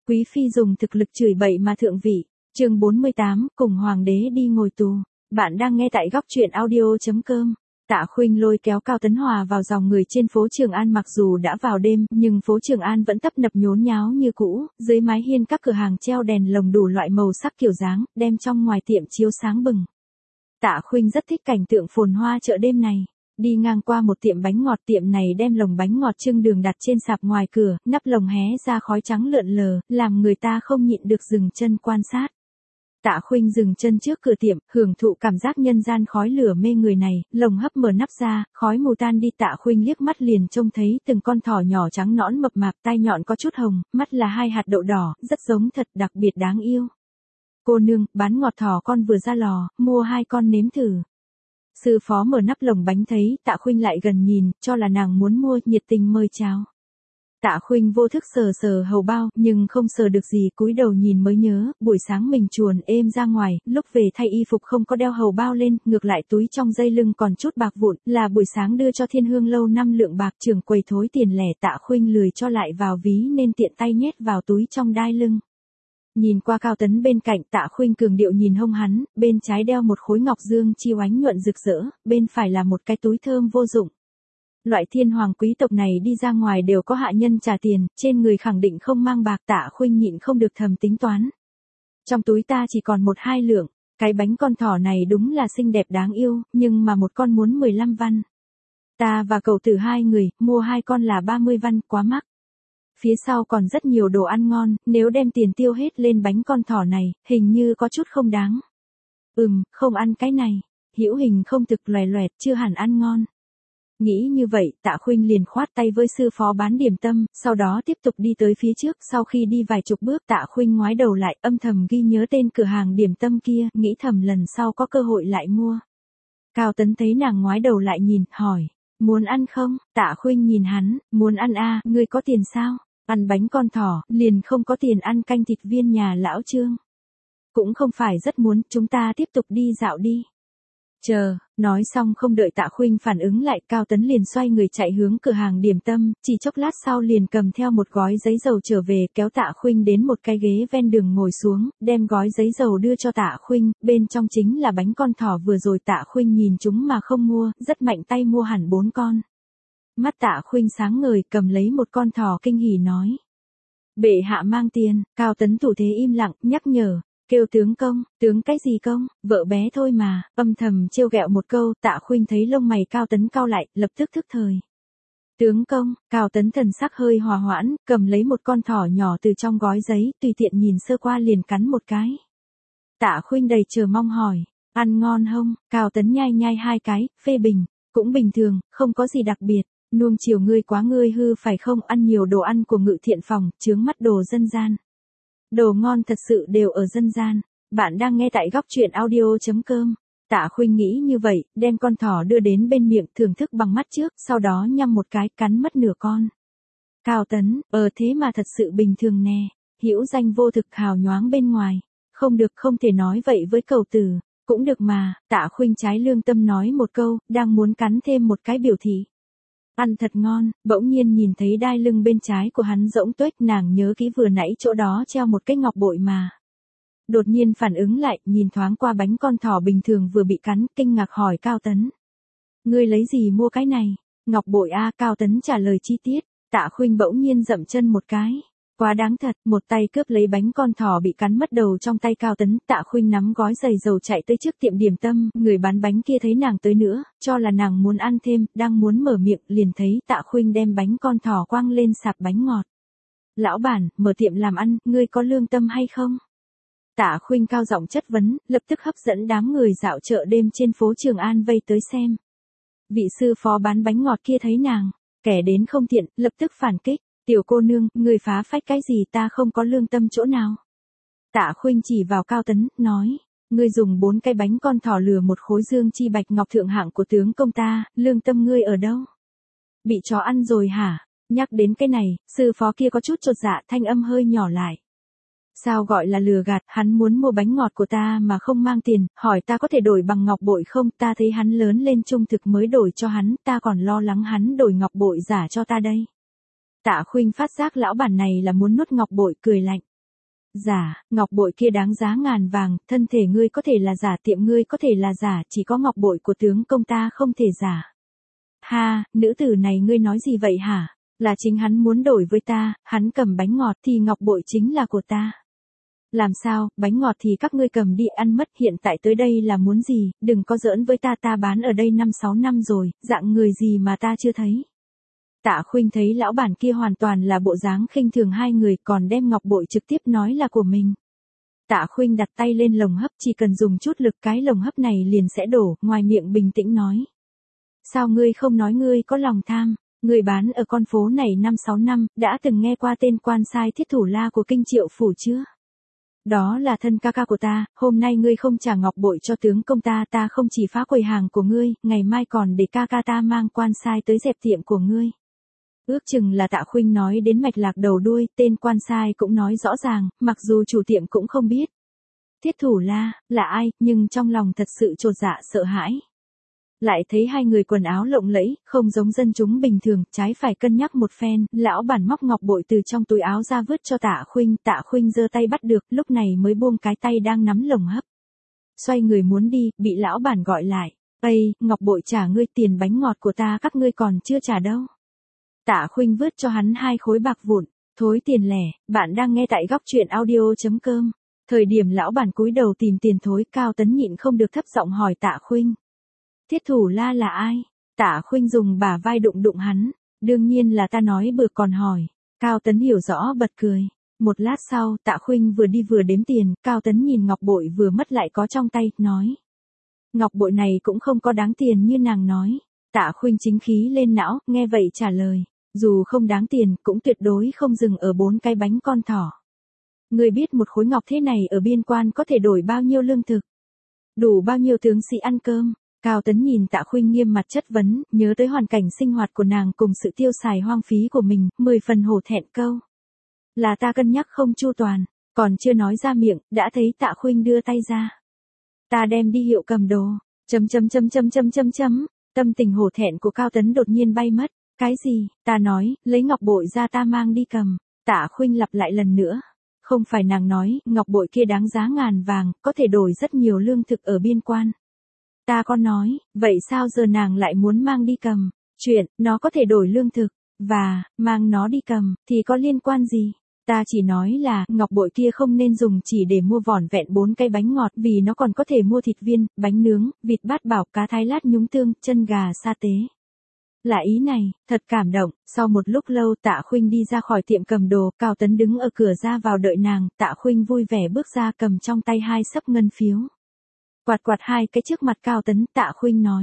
Quý phi dùng thực lực chửi bậy mà thượng vị. Chương 48, cùng hoàng đế đi ngồi tù. Bạn đang nghe tại góc truyện audio.com. Tạ Khuynh lôi kéo Cao Tấn Hòa vào dòng người trên phố Trường An, mặc dù đã vào đêm, nhưng phố Trường An vẫn tấp nập nhốn nháo như cũ, dưới mái hiên các cửa hàng treo đèn lồng đủ loại màu sắc kiểu dáng, đem trong ngoài tiệm chiếu sáng bừng. Tạ Khuynh rất thích cảnh tượng phồn hoa chợ đêm này. Đi ngang qua một tiệm bánh ngọt, tiệm này đem lồng bánh ngọt trưng đường đặt trên sạp ngoài cửa, nắp lồng hé ra khói trắng lượn lờ, làm người ta không nhịn được dừng chân quan sát. Tạ Khuynh dừng chân trước cửa tiệm, hưởng thụ cảm giác nhân gian khói lửa mê người này, lồng hấp mở nắp ra, khói mù tan đi. Tạ Khuynh liếc mắt liền trông thấy từng con thỏ nhỏ trắng nõn mập mạp, tai nhọn có chút hồng, mắt là hai hạt đậu đỏ, rất giống thật, đặc biệt đáng yêu. Cô nương, bán ngọt thỏ con vừa ra lò, mua 2 con nếm thử. Sư phó mở nắp lồng bánh thấy Tạ Khuynh lại gần nhìn, cho là nàng muốn mua, nhiệt tình mời chào. Tạ Khuynh vô thức sờ sờ hầu bao, nhưng không sờ được gì, cúi đầu nhìn mới nhớ, buổi sáng mình chuồn êm ra ngoài, lúc về thay y phục không có đeo hầu bao lên, ngược lại túi trong dây lưng còn chút bạc vụn, là buổi sáng đưa cho Thiên Hương lâu 5 lượng bạc, trưởng quầy thối tiền lẻ. Tạ Khuynh lười cho lại vào ví nên tiện tay nhét vào túi trong đai lưng. Nhìn qua Cao Tấn bên cạnh, Tạ Khuynh cường điệu nhìn hông hắn, bên trái đeo một khối ngọc dương chi oánh nhuận rực rỡ, bên phải là một cái túi thơm vô dụng. Loại thiên hoàng quý tộc này đi ra ngoài đều có hạ nhân trả tiền, trên người khẳng định không mang bạc. Tạ Khuynh nhịn không được thầm tính toán. Trong túi ta chỉ còn 1-2 lượng, cái bánh con thỏ này đúng là xinh đẹp đáng yêu, nhưng mà một con muốn 15 văn. Ta và cậu tử 2 người, mua 2 con là 30 văn, quá mắc. Phía sau còn rất nhiều đồ ăn ngon, nếu đem tiền tiêu hết lên bánh con thỏ này, hình như có chút không đáng. Không ăn cái này, hữu hình không thực, loè loẹt, chưa hẳn ăn ngon. Nghĩ như vậy, Tạ Khuynh liền khoát tay với sư phó bán điểm tâm, sau đó tiếp tục đi tới phía trước. Sau khi đi vài chục bước, Tạ Khuynh ngoái đầu lại, âm thầm ghi nhớ tên cửa hàng điểm tâm kia, nghĩ thầm lần sau có cơ hội lại mua. Cao Tấn thấy nàng ngoái đầu lại nhìn, hỏi, muốn ăn không? Tạ Khuynh nhìn hắn, muốn ăn à, ngươi có tiền sao? Ăn bánh con thỏ, liền không có tiền ăn canh thịt viên nhà lão Trương. Cũng không phải rất muốn, chúng ta tiếp tục đi dạo đi. Chờ, nói xong không đợi Tạ Khuynh phản ứng lại, Cao Tấn liền xoay người chạy hướng cửa hàng điểm tâm, chỉ chốc lát sau liền cầm theo một gói giấy dầu trở về, kéo Tạ Khuynh đến một cái ghế ven đường ngồi xuống, đem gói giấy dầu đưa cho Tạ Khuynh, bên trong chính là bánh con thỏ vừa rồi Tạ Khuynh nhìn chúng mà không mua, rất mạnh tay mua hẳn 4 con. Mắt Tạ Khuynh sáng ngời, cầm lấy một con thỏ kinh hỉ nói. Bệ hạ mang tiền. Cao Tấn thủ thế im lặng, nhắc nhở. Kêu tướng công, tướng cái gì công, vợ bé thôi mà, âm thầm trêu ghẹo một câu. Tạ Khuynh thấy lông mày Cao Tấn cau lại, lập tức thức thời. Tướng công, Cao Tấn thần sắc hơi hòa hoãn, cầm lấy một con thỏ nhỏ từ trong gói giấy, tùy tiện nhìn sơ qua liền cắn một cái. Tạ Khuynh đầy chờ mong hỏi, ăn ngon không? Cao Tấn nhai nhai 2 cái, phê bình, cũng bình thường, không có gì đặc biệt. Nuông chiều ngươi quá, ngươi hư phải không? Ăn nhiều đồ ăn của Ngự Thiện phòng, chướng mắt đồ dân gian. Đồ ngon thật sự đều ở dân gian. Bạn đang nghe tại góc truyện audio.com. Tạ Khuynh nghĩ như vậy, đem con thỏ đưa đến bên miệng, thưởng thức bằng mắt trước, sau đó nhăm một cái, cắn mất nửa con. Cao Tấn, thế mà thật sự bình thường nè. Hữu danh vô thực, hào nhoáng bên ngoài. Không được, không thể nói vậy với cậu tử. Cũng được mà. Tạ Khuynh trái lương tâm nói một câu, đang muốn cắn thêm một cái biểu thị. Ăn thật ngon, bỗng nhiên nhìn thấy đai lưng bên trái của hắn rỗng tuếch, nàng nhớ kỹ vừa nãy chỗ đó treo một cái ngọc bội mà. Đột nhiên phản ứng lại, nhìn thoáng qua bánh con thỏ bình thường vừa bị cắn, kinh ngạc hỏi Cao Tấn. Ngươi lấy gì mua cái này? Ngọc bội a. Cao Tấn trả lời chi tiết. Tạ Khuynh bỗng nhiên dậm chân một cái. Quá đáng thật, một tay cướp lấy bánh con thỏ bị cắn mất đầu trong tay Cao Tấn. Tạ Khuynh nắm gói giày dầu chạy tới trước tiệm điểm tâm, người bán bánh kia thấy nàng tới nữa, cho là nàng muốn ăn thêm, đang muốn mở miệng, liền thấy Tạ Khuynh đem bánh con thỏ quăng lên sạp bánh ngọt. Lão bản, mở tiệm làm ăn, ngươi có lương tâm hay không? Tạ Khuynh cao giọng chất vấn, lập tức hấp dẫn đám người dạo chợ đêm trên phố Trường An vây tới xem. Vị sư phó bán bánh ngọt kia thấy nàng, kẻ đến không thiện, lập tức phản kích. Tiểu cô nương, người phá phách cái gì, ta không có lương tâm chỗ nào. Tạ Khuynh chỉ vào Cao Tấn, nói, ngươi dùng 4 cái bánh con thỏ lừa một khối dương chi bạch ngọc thượng hạng của tướng công ta, lương tâm ngươi ở đâu? Bị chó ăn rồi hả? Nhắc đến cái này, sư phó kia có chút chột dạ, thanh âm hơi nhỏ lại. Sao gọi là lừa gạt, hắn muốn mua bánh ngọt của ta mà không mang tiền, hỏi ta có thể đổi bằng ngọc bội không, ta thấy hắn lớn lên trung thực mới đổi cho hắn, ta còn lo lắng hắn đổi ngọc bội giả cho ta đây. Tạ Khuynh phát giác lão bản này là muốn nuốt ngọc bội, cười lạnh. Giả, ngọc bội kia đáng giá ngàn vàng, thân thể ngươi có thể là giả, tiệm ngươi có thể là giả, chỉ có ngọc bội của tướng công ta không thể giả. Ha, nữ tử này ngươi nói gì vậy hả? Là chính hắn muốn đổi với ta, hắn cầm bánh ngọt thì ngọc bội chính là của ta. Làm sao, bánh ngọt thì các ngươi cầm đi ăn mất, hiện tại tới đây là muốn gì, đừng có giỡn với ta bán ở đây 5-6 năm rồi, dạng người gì mà ta chưa thấy. Tạ Khuynh thấy lão bản kia hoàn toàn là bộ dáng khinh thường hai người, còn đem ngọc bội trực tiếp nói là của mình. Tạ Khuynh đặt tay lên lồng hấp, chỉ cần dùng chút lực cái lồng hấp này liền sẽ đổ, ngoài miệng bình tĩnh nói. Sao ngươi không nói ngươi có lòng tham, ngươi bán ở con phố này 5-6 năm, đã từng nghe qua tên quan sai Thiết Thủ La của Kinh Triệu Phủ chưa? Đó là thân ca ca của ta, hôm nay ngươi không trả ngọc bội cho tướng công ta, ta không chỉ phá quầy hàng của ngươi, ngày mai còn để ca ca ta mang quan sai tới dẹp tiệm của ngươi. Ước chừng là Tạ Khuynh nói đến mạch lạc đầu đuôi, tên quan sai cũng nói rõ ràng, mặc dù chủ tiệm cũng không biết. Thiết Thủ La, là ai, nhưng trong lòng thật sự chột dạ sợ hãi. Lại thấy hai người quần áo lộng lẫy, không giống dân chúng bình thường, trái phải cân nhắc một phen, lão bản móc ngọc bội từ trong túi áo ra vứt cho Tạ Khuynh giơ tay bắt được, lúc này mới buông cái tay đang nắm lồng hấp. Xoay người muốn đi, bị lão bản gọi lại, "Ây, ngọc bội trả ngươi, tiền bánh ngọt của ta các ngươi còn chưa trả đâu." Tạ Khuynh vứt cho hắn 2 khối bạc vụn, "Thối tiền lẻ." Bạn đang nghe tại góc truyện audio.com. Thời điểm lão bản cúi đầu tìm tiền thối, Cao Tấn nhịn không được thấp giọng hỏi Tạ Khuynh. Thiết Thủ La là ai? Tạ Khuynh dùng bả vai đụng đụng hắn. Đương nhiên là ta nói bừa còn hỏi. Cao Tấn hiểu rõ bật cười. Một lát sau, Tạ Khuynh vừa đi vừa đếm tiền, Cao Tấn nhìn ngọc bội vừa mất lại có trong tay, nói. Ngọc bội này cũng không có đáng tiền như nàng nói. Tạ Khuynh chính khí lên não, nghe vậy trả lời. Dù không đáng tiền, cũng tuyệt đối không dừng ở 4 cái bánh con thỏ. Ngươi biết một khối ngọc thế này ở biên quan có thể đổi bao nhiêu lương thực? Đủ bao nhiêu tướng sĩ ăn cơm? Cao Tấn nhìn Tạ Khuynh nghiêm mặt chất vấn, nhớ tới hoàn cảnh sinh hoạt của nàng cùng sự tiêu xài hoang phí của mình, 10 phần hổ thẹn câu. Là ta cân nhắc không chu toàn, còn chưa nói ra miệng, đã thấy Tạ Khuynh đưa tay ra. Ta đem đi hiệu cầm đồ, tâm tình hổ thẹn của Cao Tấn đột nhiên bay mất. Cái gì? Ta nói, lấy ngọc bội ra ta mang đi cầm. Tạ Khuynh lặp lại lần nữa. Không phải nàng nói, ngọc bội kia đáng giá ngàn vàng, có thể đổi rất nhiều lương thực ở biên quan. Ta có nói, vậy sao giờ nàng lại muốn mang đi cầm? Chuyện, nó có thể đổi lương thực, và, mang nó đi cầm, thì có liên quan gì? Ta chỉ nói là, ngọc bội kia không nên dùng chỉ để mua vỏn vẹn 4 cái bánh ngọt, vì nó còn có thể mua thịt viên, bánh nướng, vịt bát bảo, cá thái lát nhúng tương, chân gà sa tế. Là ý này, thật cảm động. Sau một lúc lâu Tạ Khuynh đi ra khỏi tiệm cầm đồ, Cao Tấn đứng ở cửa ra vào đợi nàng, Tạ Khuynh vui vẻ bước ra cầm trong tay 2 xấp ngân phiếu. Quạt quạt 2 cái trước mặt Cao Tấn, Tạ Khuynh nói.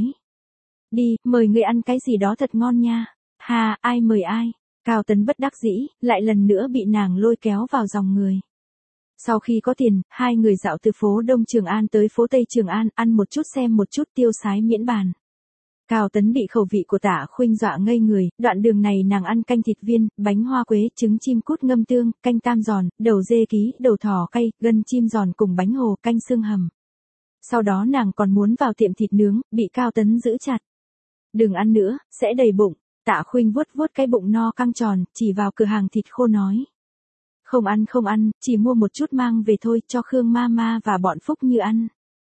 Đi, mời người ăn cái gì đó thật ngon nha. Ha, ai mời ai? Cao Tấn bất đắc dĩ, lại lần nữa bị nàng lôi kéo vào dòng người. Sau khi có tiền, hai người dạo từ phố Đông Trường An tới phố Tây Trường An, ăn một chút xem một chút, tiêu sái miễn bàn. Cao Tấn bị khẩu vị của Tạ Khuynh dọa ngây người, đoạn đường này nàng ăn canh thịt viên, bánh hoa quế, trứng chim cút ngâm tương, canh tam giòn, đầu dê ký, đầu thỏ cay, gân chim giòn cùng bánh hồ, canh xương hầm. Sau đó nàng còn muốn vào tiệm thịt nướng, bị Cao Tấn giữ chặt. Đừng ăn nữa, sẽ đầy bụng. Tạ Khuynh vuốt vuốt cái bụng no căng tròn, chỉ vào cửa hàng thịt khô nói. Không ăn, chỉ mua một chút mang về thôi, cho Khương Mama và bọn Phúc Như ăn.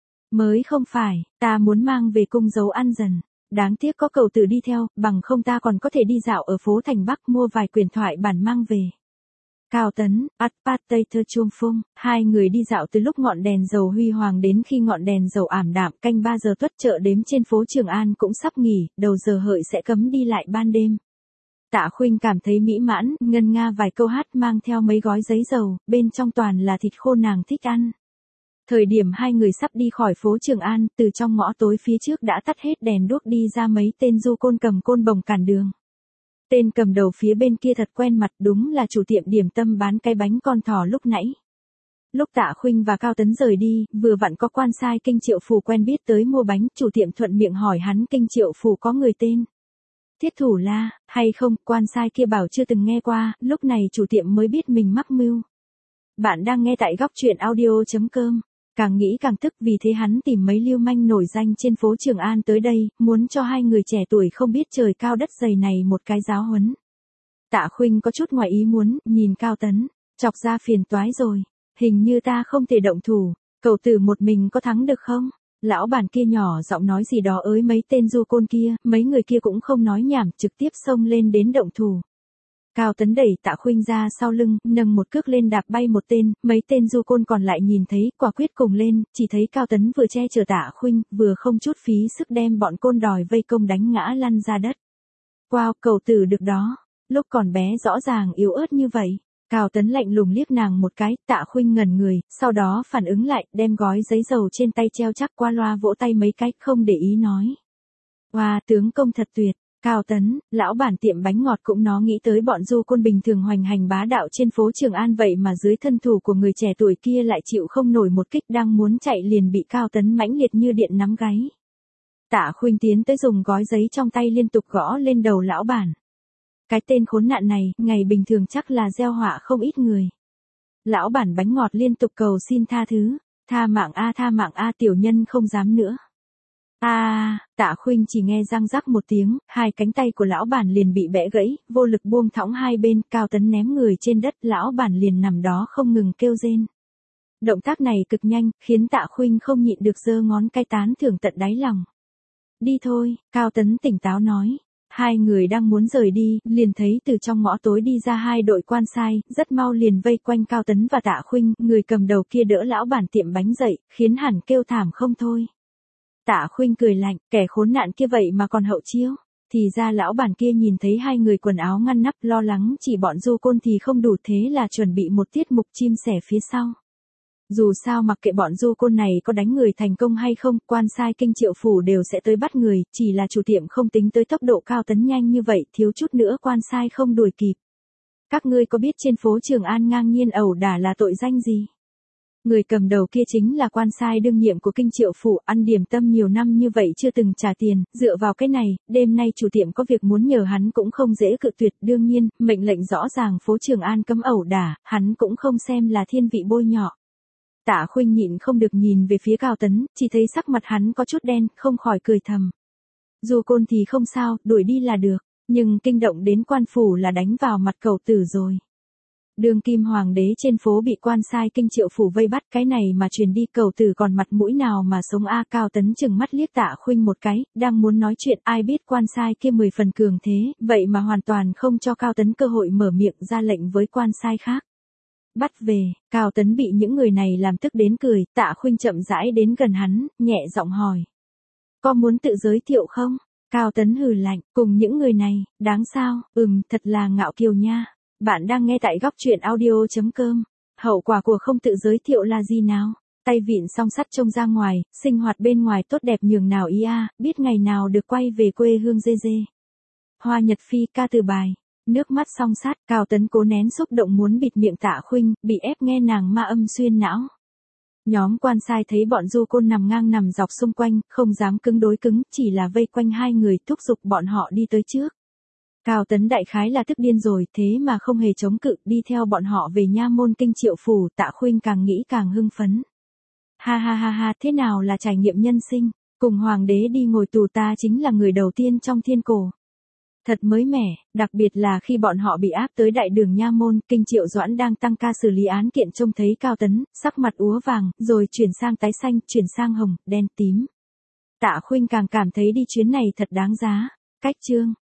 Mới không phải, ta muốn mang về cung giấu ăn dần. Đáng tiếc có cậu tử đi theo, bằng không ta còn có thể đi dạo ở phố Thành Bắc mua vài quyển thoại bản mang về. Cao Tấn, Atpatater Chuông Phung, hai người đi dạo từ lúc ngọn đèn dầu huy hoàng đến khi ngọn đèn dầu ảm đạm, canh 3 giờ tuất, chợ đếm trên phố Trường An cũng sắp nghỉ, đầu giờ hợi sẽ cấm đi lại ban đêm. Tạ Khuynh cảm thấy mỹ mãn, ngân nga vài câu hát mang theo mấy gói giấy dầu, bên trong toàn là thịt khô nàng thích ăn. Thời điểm hai người sắp đi khỏi phố Trường An, từ trong ngõ tối phía trước đã tắt hết đèn đuốc đi ra mấy tên du côn cầm côn bồng cản đường. Tên cầm đầu phía bên kia thật quen mặt, đúng là chủ tiệm điểm tâm bán cái bánh con thỏ lúc nãy. Lúc Tạ Khuynh và Cao Tấn rời đi, vừa vặn có quan sai Kinh Triệu Phủ quen biết tới mua bánh, chủ tiệm thuận miệng hỏi hắn Kinh Triệu Phủ có người tên Thiết Thủ La, hay không, quan sai kia bảo chưa từng nghe qua, lúc này chủ tiệm mới biết mình mắc mưu. Bạn đang nghe tại góc truyện audio.com. Càng nghĩ càng tức, vì thế hắn tìm mấy lưu manh nổi danh trên phố Trường An tới đây, muốn cho hai người trẻ tuổi không biết trời cao đất dày này một cái giáo huấn. Tạ Khuynh có chút ngoài ý muốn, nhìn Cao Tấn, chọc ra phiền toái rồi. hình như ta không thể động thủ, cậu tử một mình có thắng được không? Lão bản kia nhỏ giọng nói gì đó ới mấy tên du côn kia, mấy người kia cũng không nói nhảm, trực tiếp xông lên đến động thủ. Cao Tấn đẩy Tạ Khuynh ra sau lưng, nâng một cước lên đạp bay một tên, mấy tên du côn còn lại nhìn thấy, quả quyết cùng lên, chỉ thấy Cao Tấn vừa che chở Tạ Khuynh, vừa không chút phí sức đem bọn côn đòi vây công đánh ngã lăn ra đất. Wow, cậu tử được đó, lúc còn bé rõ ràng yếu ớt như vậy. Cao Tấn lạnh lùng liếc nàng một cái, Tạ Khuynh ngẩn người, sau đó phản ứng lại, đem gói giấy dầu trên tay treo chắc qua loa vỗ tay mấy cái, không để ý nói. Wow, tướng công thật tuyệt. Cao Tấn, lão bản tiệm bánh ngọt cũng nó nghĩ tới bọn du côn bình thường hoành hành bá đạo trên phố Trường An vậy mà dưới thân thủ của người trẻ tuổi kia lại chịu không nổi một kích, đang muốn chạy liền bị Cao Tấn mãnh liệt như điện nắm gáy. Tạ Khuynh tiến tới dùng gói giấy trong tay liên tục gõ lên đầu lão bản. Cái tên khốn nạn này, ngày bình thường chắc là gieo họa không ít người. Lão bản bánh ngọt liên tục cầu xin tha thứ, tha mạng a tiểu nhân không dám nữa. Tạ Khuynh chỉ nghe răng rắc một tiếng, hai cánh tay của lão bản liền bị bẽ gãy, vô lực buông thõng hai bên, Cao Tấn ném người trên đất, lão bản liền nằm đó không ngừng kêu rên. Động tác này cực nhanh, khiến Tạ Khuynh không nhịn được giơ ngón cái tán thưởng tận đáy lòng. Đi thôi, Cao Tấn tỉnh táo nói. Hai người đang muốn rời đi, liền thấy từ trong ngõ tối đi ra hai đội quan sai, rất mau liền vây quanh Cao Tấn và Tạ Khuynh, người cầm đầu kia đỡ lão bản tiệm bánh dậy, khiến hẳn kêu thảm không thôi. Tạ Khuynh cười lạnh, kẻ khốn nạn kia vậy mà còn hậu chiêu. Thì ra lão bản kia nhìn thấy hai người quần áo ngăn nắp, lo lắng chỉ bọn du côn thì không đủ, thế là chuẩn bị một tiết mục chim sẻ phía sau. Dù sao mặc kệ bọn du côn này có đánh người thành công hay không, quan sai Kinh Triệu phủ đều sẽ tới bắt người, chỉ là chủ tiệm không tính tới tốc độ Cao Tấn nhanh như vậy, thiếu chút nữa quan sai không đuổi kịp. Các ngươi có biết trên phố Trường An ngang nhiên ẩu đả là tội danh gì? Người cầm đầu kia chính là quan sai đương nhiệm của Kinh Triệu phủ, ăn điểm tâm nhiều năm như vậy chưa từng trả tiền, dựa vào cái này, đêm nay chủ tiệm có việc muốn nhờ hắn cũng không dễ cự tuyệt, đương nhiên, mệnh lệnh rõ ràng phố Trường An cấm ẩu đả, hắn cũng không xem là thiên vị bôi nhọ. Tạ Khuynh nhịn không được nhìn về phía Cao Tấn, chỉ thấy sắc mặt hắn có chút đen, không khỏi cười thầm. Du côn thì không sao, đuổi đi là được, nhưng kinh động đến quan phủ là đánh vào mặt cậu tử rồi. Đương kim hoàng đế trên phố bị quan sai Kinh Triệu phủ vây bắt, cái này mà truyền đi cậu tử còn mặt mũi nào mà sống a? Cao Tấn chừng mắt liếc Tạ Khuynh một cái, đang muốn nói chuyện, ai biết quan sai kia 10 phần cường thế, vậy mà hoàn toàn không cho Cao Tấn cơ hội mở miệng, ra lệnh với quan sai khác. Bắt về. Cao Tấn bị những người này làm tức đến cười, Tạ Khuynh chậm rãi đến gần hắn, nhẹ giọng hỏi. Có muốn tự giới thiệu không? Cao Tấn hừ lạnh, cùng những người này, đáng sao, thật là ngạo kiều nha. Bạn đang nghe tại góc truyện audio.com. Hậu quả của không tự giới thiệu là gì nào? Tay vịn song sắt trông ra ngoài, sinh hoạt bên ngoài tốt đẹp nhường nào ý a, biết ngày nào được quay về quê hương dê dê. Hoa Nhật Phi ca từ bài. Nước mắt song sát, Cao Tấn cố nén xúc động muốn bịt miệng Tạ Khuynh, bị ép nghe nàng ma âm xuyên não. Nhóm quan sai thấy bọn du côn nằm ngang nằm dọc xung quanh, không dám cứng đối cứng, chỉ là vây quanh hai người, thúc giục bọn họ đi tới trước. Cao Tấn đại khái là tức điên rồi, thế mà không hề chống cự, đi theo bọn họ về nha môn Kinh Triệu phủ. Tạ Khuynh càng nghĩ càng hưng phấn. Ha, thế nào là trải nghiệm nhân sinh, cùng hoàng đế đi ngồi tù, ta chính là người đầu tiên trong thiên cổ. Thật mới mẻ, đặc biệt là khi bọn họ bị áp tới đại đường nha môn, Kinh Triệu Doãn đang tăng ca xử lý án kiện, trông thấy Cao Tấn, sắc mặt úa vàng, rồi chuyển sang tái xanh, chuyển sang hồng, đen tím. Tạ Khuynh càng cảm thấy đi chuyến này thật đáng giá. Cách chương